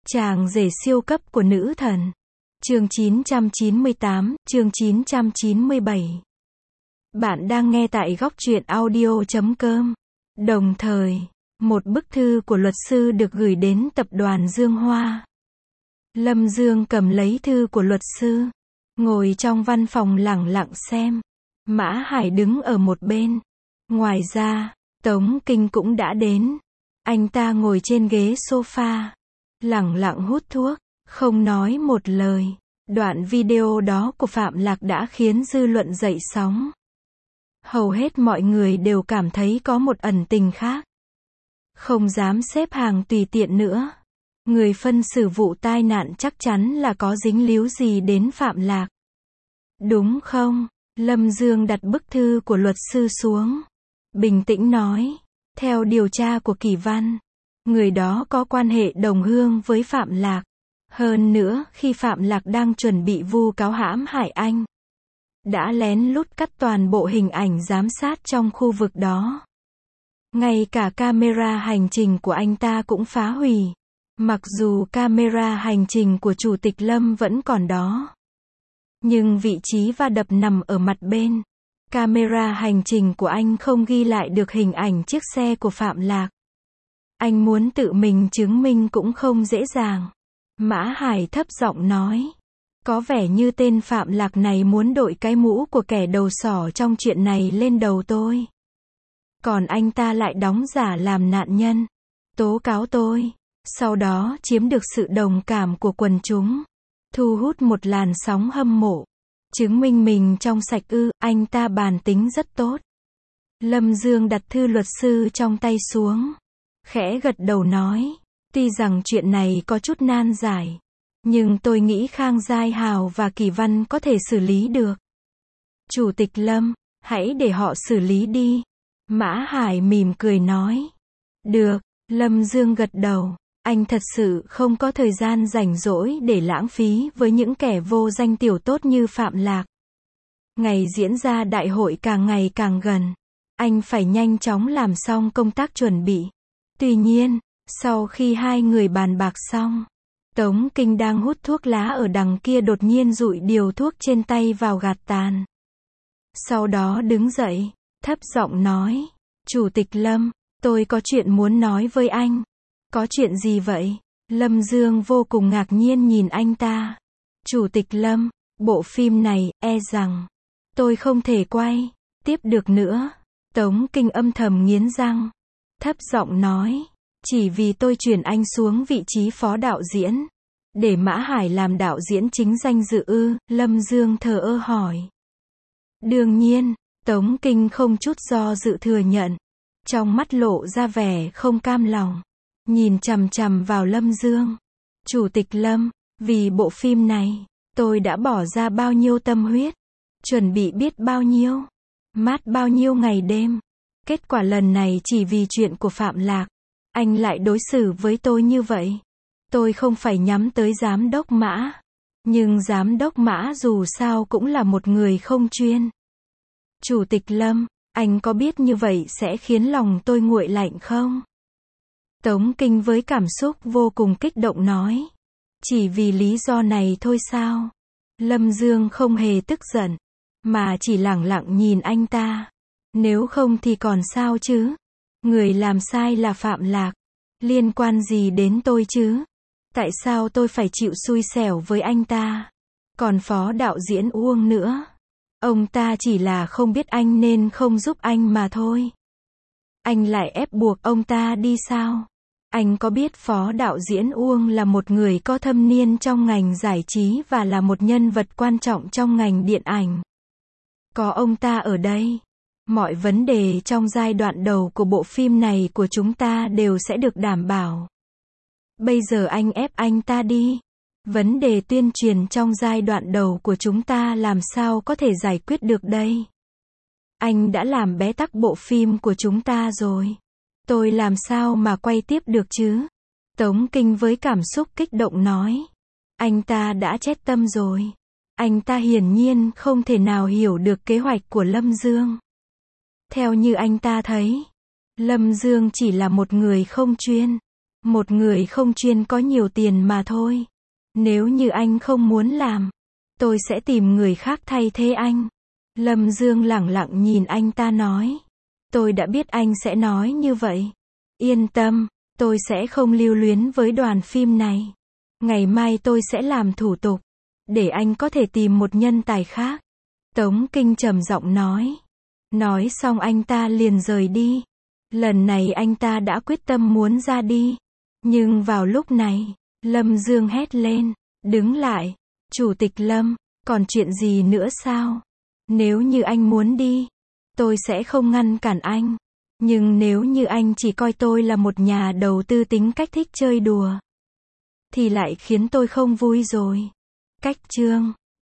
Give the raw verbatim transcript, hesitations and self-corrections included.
Chàng rể siêu cấp của nữ thần. Chương chín trăm chín mươi tám, chương chín trăm chín mươi bảy. Bạn đang nghe tại góc truyện audio chấm com. Đồng thời, một bức thư của luật sư được gửi đến tập đoàn Dương Hoa. Lâm Dương cầm lấy thư của luật sư, ngồi trong văn phòng lẳng lặng xem. Mã Hải đứng ở một bên. Ngoài ra, Tống Kinh cũng đã đến. Anh ta ngồi trên ghế sofa, lẳng lặng hút thuốc, không nói một lời. Đoạn video đó của Phạm Lạc đã khiến dư luận dậy sóng. Hầu hết mọi người đều cảm thấy có một ẩn tình khác. Không dám xếp hàng tùy tiện nữa. Người phân xử vụ tai nạn chắc chắn là có dính líu gì đến Phạm Lạc. Đúng không? Lâm Dương đặt bức thư của luật sư xuống. Bình tĩnh nói. Theo điều tra của Kỳ Văn, người đó có quan hệ đồng hương với Phạm Lạc. Hơn nữa, khi Phạm Lạc đang chuẩn bị vu cáo hãm hại anh, đã lén lút cắt toàn bộ hình ảnh giám sát trong khu vực đó. Ngay cả camera hành trình của anh ta cũng phá hủy. Mặc dù camera hành trình của Chủ tịch Lâm vẫn còn đó, nhưng vị trí va đập nằm ở mặt bên. Camera hành trình của anh không ghi lại được hình ảnh chiếc xe của Phạm Lạc. Anh muốn tự mình chứng minh cũng không dễ dàng. Mã Hải thấp giọng nói. Có vẻ như tên Phạm Lạc này muốn đội cái mũ của kẻ đầu sỏ trong chuyện này lên đầu tôi. Còn anh ta lại đóng giả làm nạn nhân, tố cáo tôi, sau đó chiếm được sự đồng cảm của quần chúng, thu hút một làn sóng hâm mộ. Chứng minh mình trong sạch ư? Anh ta bản tính rất tốt. Lâm Dương đặt thư luật sư trong tay xuống, khẽ gật đầu nói. Tuy rằng chuyện này có chút nan giải, nhưng tôi nghĩ Khang Giai Hào và Kỳ Văn có thể xử lý được. Chủ tịch Lâm, hãy để họ xử lý đi. Mã Hải mỉm cười nói. Được, Lâm Dương gật đầu. Anh thật sự không có thời gian rảnh rỗi để lãng phí với những kẻ vô danh tiểu tốt như Phạm Lạc. Ngày diễn ra đại hội càng ngày càng gần. Anh phải nhanh chóng làm xong công tác chuẩn bị. Tuy nhiên, sau khi hai người bàn bạc xong, Tống Kinh đang hút thuốc lá ở đằng kia đột nhiên dụi điều thuốc trên tay vào gạt tàn. Sau đó đứng dậy, thấp giọng nói. Chủ tịch Lâm, tôi có chuyện muốn nói với anh. Có chuyện gì vậy? Lâm Dương vô cùng ngạc nhiên nhìn anh ta. Chủ tịch Lâm, bộ phim này, e rằng tôi không thể quay tiếp được nữa. Tống Kinh âm thầm nghiến răng, thấp giọng nói. Chỉ vì tôi chuyển anh xuống vị trí phó đạo diễn, để Mã Hải làm đạo diễn chính danh dự ư? Lâm Dương thờ ơ hỏi. Đương nhiên, Tống Kinh không chút do dự thừa nhận, trong mắt lộ ra vẻ không cam lòng, nhìn chằm chằm vào Lâm Dương. Chủ tịch Lâm, vì bộ phim này, tôi đã bỏ ra bao nhiêu tâm huyết, chuẩn bị biết bao nhiêu, mát bao nhiêu ngày đêm. Kết quả lần này chỉ vì chuyện của Phạm Lạc, anh lại đối xử với tôi như vậy. Tôi không phải nhắm tới giám đốc Mã, nhưng giám đốc Mã dù sao cũng là một người không chuyên. Chủ tịch Lâm, anh có biết như vậy sẽ khiến lòng tôi nguội lạnh không? Tống Kinh với cảm xúc vô cùng kích động nói. Chỉ vì lý do này thôi sao? Lâm Dương không hề tức giận, mà chỉ lẳng lặng nhìn anh ta. Nếu không thì còn sao chứ? Người làm sai là Phạm Lạc, liên quan gì đến tôi chứ? Tại sao tôi phải chịu xui xẻo với anh ta? Còn phó đạo diễn Uông nữa, ông ta chỉ là không biết anh nên không giúp anh mà thôi. Anh lại ép buộc ông ta đi sao? Anh có biết phó đạo diễn Uông là một người có thâm niên trong ngành giải trí và là một nhân vật quan trọng trong ngành điện ảnh. Có ông ta ở đây, mọi vấn đề trong giai đoạn đầu của bộ phim này của chúng ta đều sẽ được đảm bảo. Bây giờ anh ép anh ta đi. Vấn đề tuyên truyền trong giai đoạn đầu của chúng ta làm sao có thể giải quyết được đây? Anh đã làm bé tắc bộ phim của chúng ta rồi. Tôi làm sao mà quay tiếp được chứ? Tống Kinh với cảm xúc kích động nói. Anh ta đã chết tâm rồi. Anh ta hiển nhiên không thể nào hiểu được kế hoạch của Lâm Dương. Theo như anh ta thấy, Lâm Dương chỉ là một người không chuyên, Một người không chuyên có nhiều tiền mà thôi. Nếu như anh không muốn làm, tôi sẽ tìm người khác thay thế anh. Lâm Dương lẳng lặng nhìn anh ta nói. Tôi đã biết anh sẽ nói như vậy. Yên tâm, tôi sẽ không lưu luyến với đoàn phim này. Ngày mai tôi sẽ làm thủ tục, để anh có thể tìm một nhân tài khác. Tống Kinh trầm giọng nói. Nói xong anh ta liền rời đi. Lần này anh ta đã quyết tâm muốn ra đi. Nhưng vào lúc này, Lâm Dương hét lên. Đứng lại. Chủ tịch Lâm, còn chuyện gì nữa sao? Nếu như anh muốn đi, tôi sẽ không ngăn cản anh. Nhưng nếu như anh chỉ coi tôi là một nhà đầu tư tính cách thích chơi đùa, thì lại khiến tôi không vui rồi. Cách chương